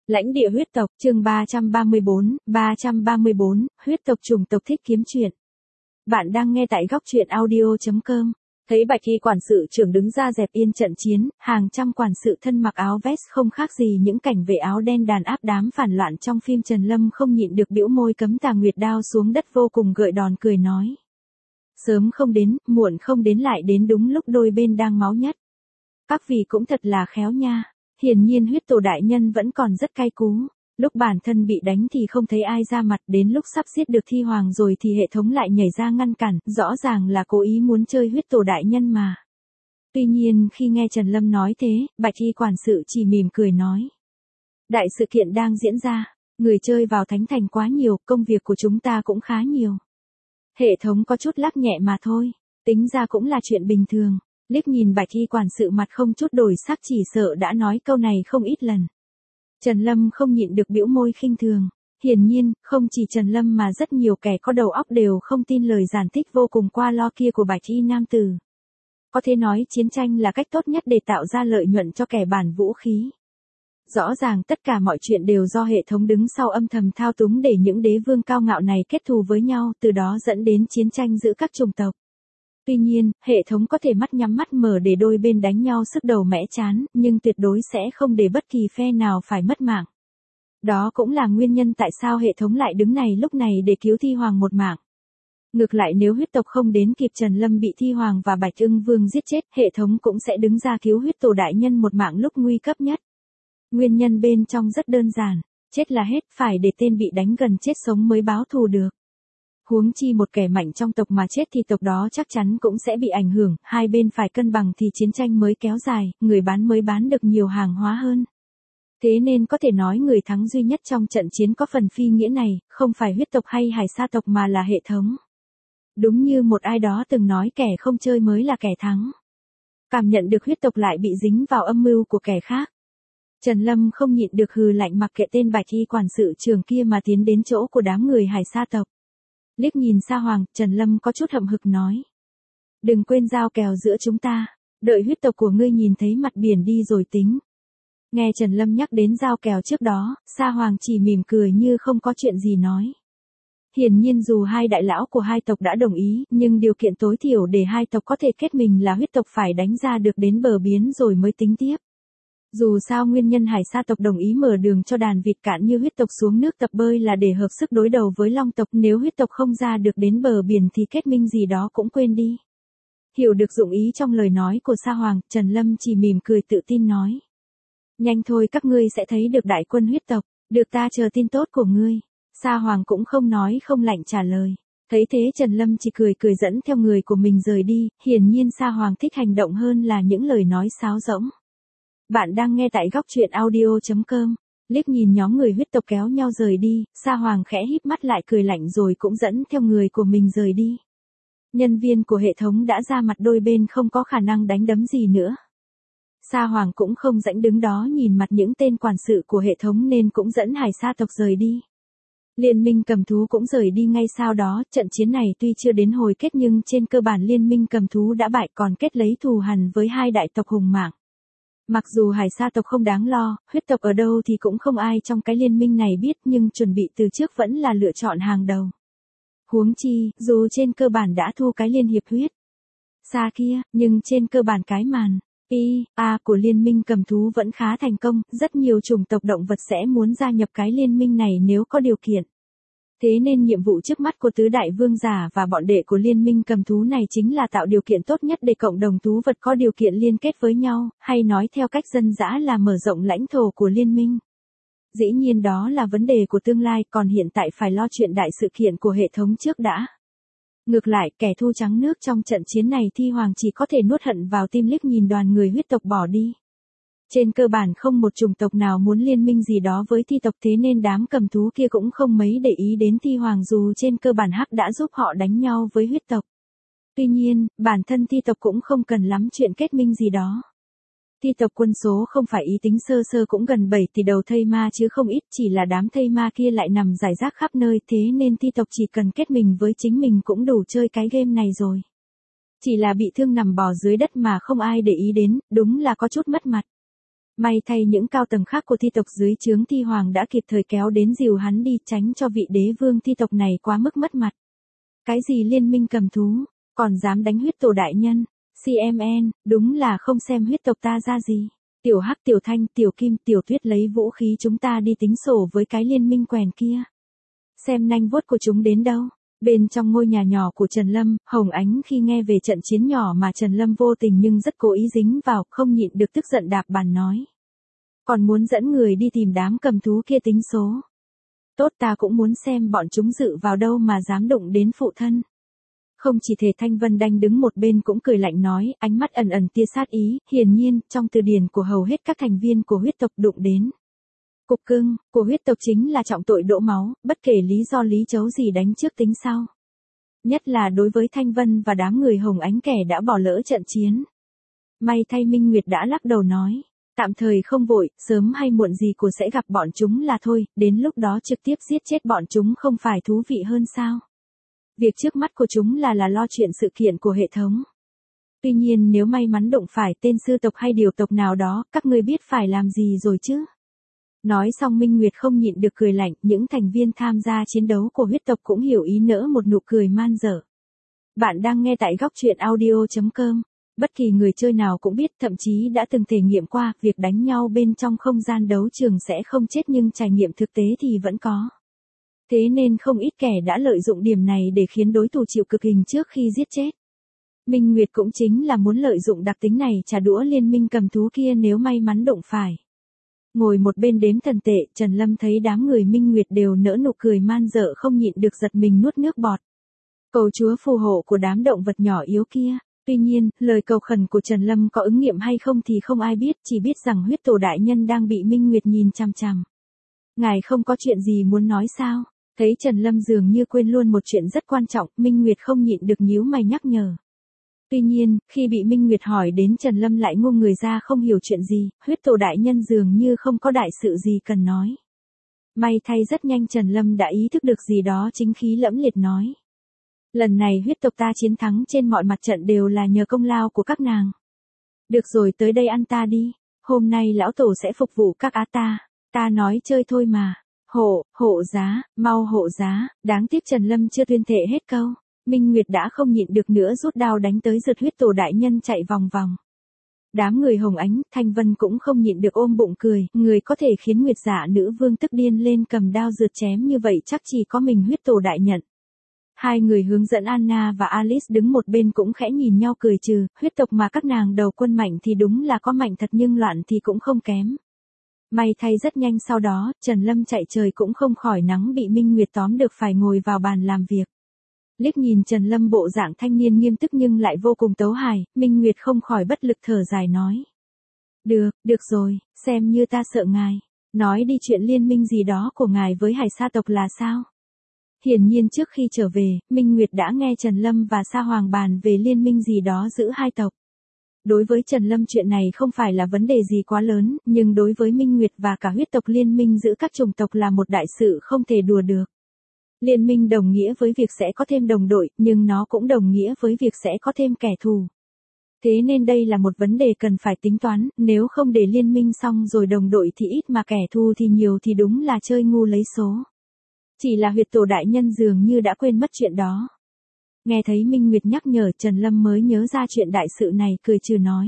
Lãnh địa huyết tộc, chương 334, huyết tộc chủng tộc thích kiếm chuyện. Bạn đang nghe tại góc truyện audio.com. Thấy Bạch Y quản sự trưởng đứng ra dẹp yên trận chiến, hàng trăm quản sự thân mặc áo vest không khác gì những cảnh vệ áo đen đàn áp đám phản loạn trong phim Trần Lâm không nhịn được bĩu môi cấm Tà Nguyệt đao xuống đất vô cùng gợi đòn cười nói. Sớm không đến, muộn không đến lại đến đúng lúc đôi bên đang máu nhất. Các vị cũng thật là khéo nha. Hiển nhiên huyết tổ đại nhân vẫn còn rất cay cú. Lúc bản thân bị đánh thì không thấy ai ra mặt, đến lúc sắp giết được thi hoàng rồi thì hệ thống lại nhảy ra ngăn cản, rõ ràng là cố ý muốn chơi huyết tổ đại nhân mà. Tuy nhiên khi nghe Trần Lâm nói thế, Bạch Y quản sự chỉ mỉm cười nói. Đại sự kiện đang diễn ra, người chơi vào thánh thành quá nhiều, công việc của chúng ta cũng khá nhiều. Hệ thống có chút lắc nhẹ mà thôi, tính ra cũng là chuyện bình thường. Liếc nhìn Bạch Y quản sự mặt không chút đổi sắc chỉ sợ đã nói câu này không ít lần. Trần Lâm không nhịn được bĩu môi khinh thường. Hiển nhiên, không chỉ Trần Lâm mà rất nhiều kẻ có đầu óc đều không tin lời giải thích vô cùng qua lo kia của Bạch Y nam tử. Có thể nói chiến tranh là cách tốt nhất để tạo ra lợi nhuận cho kẻ bản vũ khí. Rõ ràng tất cả mọi chuyện đều do hệ thống đứng sau âm thầm thao túng để những đế vương cao ngạo này kết thù với nhau, từ đó dẫn đến chiến tranh giữa các chủng tộc. Tuy nhiên, hệ thống có thể mắt nhắm mắt mở để đôi bên đánh nhau sức đầu mẻ chán, nhưng tuyệt đối sẽ không để bất kỳ phe nào phải mất mạng. Đó cũng là nguyên nhân tại sao hệ thống lại đứng này lúc này để cứu Thi Hoàng một mạng. Ngược lại nếu huyết tộc không đến kịp Trần Lâm bị Thi Hoàng và Bạch Ưng Vương giết chết, hệ thống cũng sẽ đứng ra cứu huyết tổ đại nhân một mạng lúc nguy cấp nhất. Nguyên nhân bên trong rất đơn giản, chết là hết, phải để tên bị đánh gần chết sống mới báo thù được. Huống chi một kẻ mạnh trong tộc mà chết thì tộc đó chắc chắn cũng sẽ bị ảnh hưởng, hai bên phải cân bằng thì chiến tranh mới kéo dài, người bán mới bán được nhiều hàng hóa hơn. Thế nên có thể nói người thắng duy nhất trong trận chiến có phần phi nghĩa này, không phải huyết tộc hay hải sa tộc mà là hệ thống. Đúng như một ai đó từng nói kẻ không chơi mới là kẻ thắng. Cảm nhận được huyết tộc lại bị dính vào âm mưu của kẻ khác. Trần Lâm không nhịn được hừ lạnh mặc kệ tên Bạch Y quản sự trưởng kia mà tiến đến chỗ của đám người hải sa tộc. Liếc nhìn Sa Hoàng, Trần Lâm có chút hậm hực nói. Đừng quên giao kèo giữa chúng ta, đợi huyết tộc của ngươi nhìn thấy mặt biển đi rồi tính. Nghe Trần Lâm nhắc đến giao kèo trước đó, Sa Hoàng chỉ mỉm cười như không có chuyện gì nói. Hiển nhiên dù hai đại lão của hai tộc đã đồng ý, nhưng điều kiện tối thiểu để hai tộc có thể kết mình là huyết tộc phải đánh ra được đến bờ biển rồi mới tính tiếp. Dù sao nguyên nhân hải sa tộc đồng ý mở đường cho đàn vịt cạn như huyết tộc xuống nước tập bơi là để hợp sức đối đầu với long tộc, nếu huyết tộc không ra được đến bờ biển thì kết minh gì đó cũng quên đi. Hiểu được dụng ý trong lời nói của Sa Hoàng, Trần Lâm chỉ mỉm cười tự tin nói. Nhanh thôi các ngươi sẽ thấy được đại quân huyết tộc, được ta chờ tin tốt của ngươi. Sa Hoàng cũng không nói không lạnh trả lời. Thấy thế Trần Lâm chỉ cười cười dẫn theo người của mình rời đi, hiển nhiên Sa Hoàng thích hành động hơn là những lời nói sáo rỗng. Bạn đang nghe tại góc truyện audio.com. Liếc nhìn nhóm người huyết tộc kéo nhau rời đi, Sa Hoàng khẽ híp mắt lại cười lạnh rồi cũng dẫn theo người của mình rời đi. Nhân viên của hệ thống đã ra mặt đôi bên không có khả năng đánh đấm gì nữa. Sa Hoàng cũng không rảnh đứng đó nhìn mặt những tên quản sự của hệ thống nên cũng dẫn hải sa tộc rời đi. Liên minh cầm thú cũng rời đi ngay sau đó, trận chiến này tuy chưa đến hồi kết nhưng trên cơ bản liên minh cầm thú đã bại còn kết lấy thù hằn với hai đại tộc hùng mạnh. Mặc dù hải sa tộc không đáng lo, huyết tộc ở đâu thì cũng không ai trong cái liên minh này biết nhưng chuẩn bị từ trước vẫn là lựa chọn hàng đầu. Huống chi, dù trên cơ bản đã thu cái liên hiệp huyết sa kia, nhưng trên cơ bản cái màn của liên minh cầm thú vẫn khá thành công, rất nhiều chủng tộc động vật sẽ muốn gia nhập cái liên minh này nếu có điều kiện. Thế nên nhiệm vụ trước mắt của tứ đại vương giả và bọn đệ của liên minh cầm thú này chính là tạo điều kiện tốt nhất để cộng đồng thú vật có điều kiện liên kết với nhau, hay nói theo cách dân dã là mở rộng lãnh thổ của liên minh. Dĩ nhiên đó là vấn đề của tương lai, còn hiện tại phải lo chuyện đại sự kiện của hệ thống trước đã. Ngược lại, kẻ thu trắng nước trong trận chiến này Thi Hoàng chỉ có thể nuốt hận vào tim liếc nhìn đoàn người huyết tộc bỏ đi. Trên cơ bản không một chủng tộc nào muốn liên minh gì đó với thi tộc, thế nên đám cầm thú kia cũng không mấy để ý đến Thi Hoàng dù trên cơ bản hắc đã giúp họ đánh nhau với huyết tộc. Tuy nhiên, bản thân thi tộc cũng không cần lắm chuyện kết minh gì đó. Thi tộc quân số không phải ý tính sơ sơ cũng gần 7 tỷ đầu thây ma chứ không ít, chỉ là đám thây ma kia lại nằm rải rác khắp nơi, thế nên thi tộc chỉ cần kết mình với chính mình cũng đủ chơi cái game này rồi. Chỉ là bị thương nằm bò dưới đất mà không ai để ý đến, đúng là có chút mất mặt. May thay những cao tầng khác của thi tộc dưới trướng thi hoàng đã kịp thời kéo đến dìu hắn đi, tránh cho vị đế vương thi tộc này quá mức mất mặt. Cái gì liên minh cầm thú, còn dám đánh huyết tổ đại nhân, CMN, đúng là không xem huyết tộc ta ra gì. Tiểu Hắc, Tiểu Thanh, Tiểu Kim, Tiểu Tuyết lấy vũ khí chúng ta đi tính sổ với cái liên minh quèn kia. Xem nanh vuốt của chúng đến đâu. Bên trong ngôi nhà nhỏ của Trần Lâm, Hồng Ánh khi nghe về trận chiến nhỏ mà Trần Lâm vô tình nhưng rất cố ý dính vào, không nhịn được tức giận đạp bàn nói. Còn muốn dẫn người đi tìm đám cầm thú kia tính số. Tốt, ta cũng muốn xem bọn chúng dự vào đâu mà dám đụng đến phụ thân. Không chỉ thể Thanh Vân Đanh đứng một bên cũng cười lạnh nói, ánh mắt ẩn ẩn tia sát ý, hiển nhiên, trong từ điển của hầu hết các thành viên của huyết tộc đụng đến. Cục cưng, của huyết tộc chính là trọng tội đổ máu, bất kể lý do lý chấu gì đánh trước tính sau. Nhất là đối với Thanh Vân và đám người Hồng Ánh kẻ đã bỏ lỡ trận chiến. May thay Minh Nguyệt đã lắc đầu nói, tạm thời không vội, sớm hay muộn gì cô sẽ gặp bọn chúng là thôi, đến lúc đó trực tiếp giết chết bọn chúng không phải thú vị hơn sao. Việc trước mắt của chúng là lo chuyện sự kiện của hệ thống. Tuy nhiên nếu may mắn đụng phải tên sư tộc hay điều tộc nào đó, các ngươi biết phải làm gì rồi chứ? Nói xong Minh Nguyệt không nhịn được cười lạnh, những thành viên tham gia chiến đấu của huyết tộc cũng hiểu ý, nỡ một nụ cười man dở. Bạn đang nghe tại góc truyện audio.com. Bất kỳ người chơi nào cũng biết, thậm chí đã từng thể nghiệm qua, việc đánh nhau bên trong không gian đấu trường sẽ không chết nhưng trải nghiệm thực tế thì vẫn có. Thế nên không ít kẻ đã lợi dụng điểm này để khiến đối thủ chịu cực hình trước khi giết chết. Minh Nguyệt cũng chính là muốn lợi dụng đặc tính này trả đũa liên minh cầm thú kia nếu may mắn đụng phải. Ngồi một bên đếm thần tệ, Trần Lâm thấy đám người Minh Nguyệt đều nở nụ cười man dợ không nhịn được giật mình nuốt nước bọt. Cầu Chúa phù hộ của đám động vật nhỏ yếu kia. Tuy nhiên, lời cầu khẩn của Trần Lâm có ứng nghiệm hay không thì không ai biết, chỉ biết rằng huyết tổ đại nhân đang bị Minh Nguyệt nhìn chằm chằm. Ngài không có chuyện gì muốn nói sao? Thấy Trần Lâm dường như quên luôn một chuyện rất quan trọng, Minh Nguyệt không nhịn được nhíu mày nhắc nhở. Tuy nhiên, khi bị Minh Nguyệt hỏi đến Trần Lâm lại ngu người ra không hiểu chuyện gì, huyết tổ đại nhân dường như không có đại sự gì cần nói. May thay rất nhanh Trần Lâm đã ý thức được gì đó, chính khí lẫm liệt nói. Lần này huyết tộc ta chiến thắng trên mọi mặt trận đều là nhờ công lao của các nàng. Được rồi, tới đây ăn ta đi, hôm nay lão tổ sẽ phục vụ các á ta nói chơi thôi mà. Hộ giá, mau hộ giá, đáng tiếc Trần Lâm chưa tuyên thệ hết câu. Minh Nguyệt đã không nhịn được nữa rút đao đánh tới giật huyết tổ đại nhân chạy vòng vòng. Đám người Hồng Ánh, Thanh Vân cũng không nhịn được ôm bụng cười, người có thể khiến Nguyệt Dạ nữ vương tức điên lên cầm đao rượt chém như vậy chắc chỉ có mình huyết tổ đại nhận. Hai người hướng dẫn Anna và Alice đứng một bên cũng khẽ nhìn nhau cười trừ, huyết tộc mà các nàng đầu quân mạnh thì đúng là có mạnh thật nhưng loạn thì cũng không kém. May thay rất nhanh sau đó, Trần Lâm chạy trời cũng không khỏi nắng bị Minh Nguyệt tóm được phải ngồi vào bàn làm việc. Liếc nhìn Trần Lâm bộ dạng thanh niên nghiêm túc nhưng lại vô cùng tấu hài, Minh Nguyệt không khỏi bất lực thở dài nói. Được rồi, xem như ta sợ ngài. Nói đi, chuyện liên minh gì đó của ngài với Hải Sa tộc là sao? Hiển nhiên trước khi trở về, Minh Nguyệt đã nghe Trần Lâm và Sa Hoàng bàn về liên minh gì đó giữa hai tộc. Đối với Trần Lâm chuyện này không phải là vấn đề gì quá lớn, nhưng đối với Minh Nguyệt và cả huyết tộc liên minh giữa các chủng tộc là một đại sự không thể đùa được. Liên minh đồng nghĩa với việc sẽ có thêm đồng đội, nhưng nó cũng đồng nghĩa với việc sẽ có thêm kẻ thù. Thế nên đây là một vấn đề cần phải tính toán, nếu không để liên minh xong rồi đồng đội thì ít mà kẻ thù thì nhiều thì đúng là chơi ngu lấy số. Chỉ là huyết tổ đại nhân dường như đã quên mất chuyện đó. Nghe thấy Minh Nguyệt nhắc nhở, Trần Lâm mới nhớ ra chuyện đại sự này, cười trừ nói.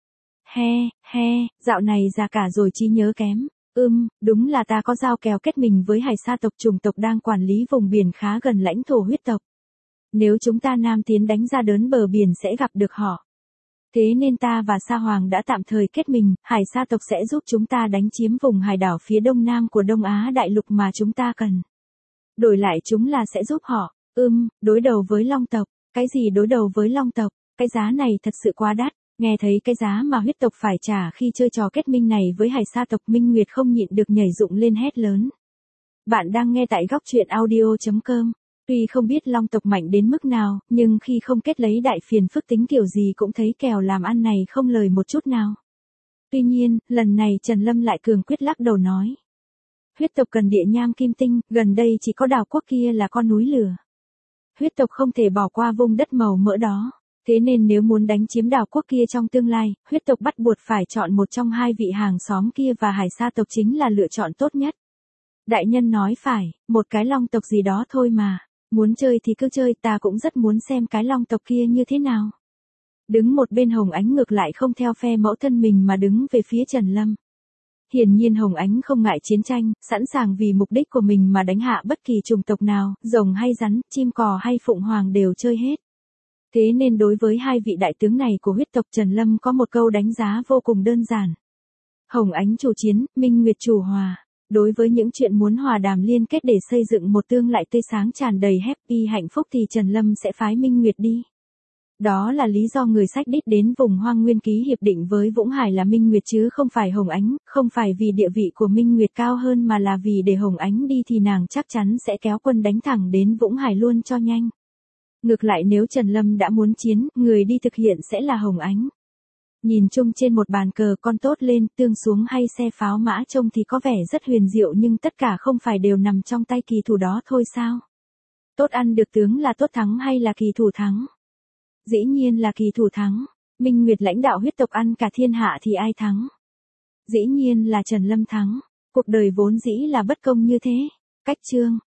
Dạo này già cả rồi trí nhớ kém. Đúng là ta có giao kèo kết mình với Hải Sa tộc, chủng tộc đang quản lý vùng biển khá gần lãnh thổ huyết tộc. Nếu chúng ta nam tiến đánh ra đớn bờ biển sẽ gặp được họ. Thế nên ta và Sa Hoàng đã tạm thời kết mình, Hải Sa tộc sẽ giúp chúng ta đánh chiếm vùng hải đảo phía đông nam của Đông Á đại lục mà chúng ta cần. Đổi lại chúng là sẽ giúp họ. Đối đầu với Long tộc. Cái gì đối đầu với Long tộc? Cái giá này thật sự quá đắt. Nghe thấy cái giá mà huyết tộc phải trả khi chơi trò kết minh này với Hải Sa tộc, Minh Nguyệt không nhịn được nhảy dựng lên hét lớn. Bạn đang nghe tại góc truyện audio.com. Tuy không biết Long tộc mạnh đến mức nào, nhưng khi không kết lấy đại phiền phức tính kiểu gì cũng thấy kèo làm ăn này không lời một chút nào. Tuy nhiên, lần này Trần Lâm lại cường quyết lắc đầu nói. Huyết tộc cần địa nham kim tinh, gần đây chỉ có đảo quốc kia là con núi lửa. Huyết tộc không thể bỏ qua vùng đất màu mỡ đó. Thế nên nếu muốn đánh chiếm đảo quốc kia trong tương lai, huyết tộc bắt buộc phải chọn một trong hai vị hàng xóm kia và Hải Sa tộc chính là lựa chọn tốt nhất. Đại nhân nói phải, một cái long tộc gì đó thôi mà. Muốn chơi thì cứ chơi, ta cũng rất muốn xem cái long tộc kia như thế nào. Đứng một bên Hồng Ánh ngược lại không theo phe mẫu thân mình mà đứng về phía Trần Lâm. Hiển nhiên Hồng Ánh không ngại chiến tranh, sẵn sàng vì mục đích của mình mà đánh hạ bất kỳ chủng tộc nào, rồng hay rắn, chim cò hay phụng hoàng đều chơi hết. Thế nên đối với hai vị đại tướng này của huyết tộc Trần Lâm có một câu đánh giá vô cùng đơn giản. Hồng Ánh chủ chiến, Minh Nguyệt chủ hòa. Đối với những chuyện muốn hòa đàm liên kết để xây dựng một tương lai tươi sáng tràn đầy happy hạnh phúc thì Trần Lâm sẽ phái Minh Nguyệt đi. Đó là lý do người sách đích đến vùng Hoang Nguyên ký hiệp định với Vũng Hải là Minh Nguyệt chứ không phải Hồng Ánh, không phải vì địa vị của Minh Nguyệt cao hơn mà là vì để Hồng Ánh đi thì nàng chắc chắn sẽ kéo quân đánh thẳng đến Vũng Hải luôn cho nhanh. Ngược lại nếu Trần Lâm đã muốn chiến, người đi thực hiện sẽ là Hồng Ánh. Nhìn chung trên một bàn cờ con tốt lên, tương xuống hay xe pháo mã trông thì có vẻ rất huyền diệu nhưng tất cả không phải đều nằm trong tay kỳ thủ đó thôi sao? Tốt ăn được tướng là tốt thắng hay là kỳ thủ thắng? Dĩ nhiên là kỳ thủ thắng. Minh Nguyệt lãnh đạo huyết tộc ăn cả thiên hạ thì ai thắng? Dĩ nhiên là Trần Lâm thắng. Cuộc đời vốn dĩ là bất công như thế. Cách chương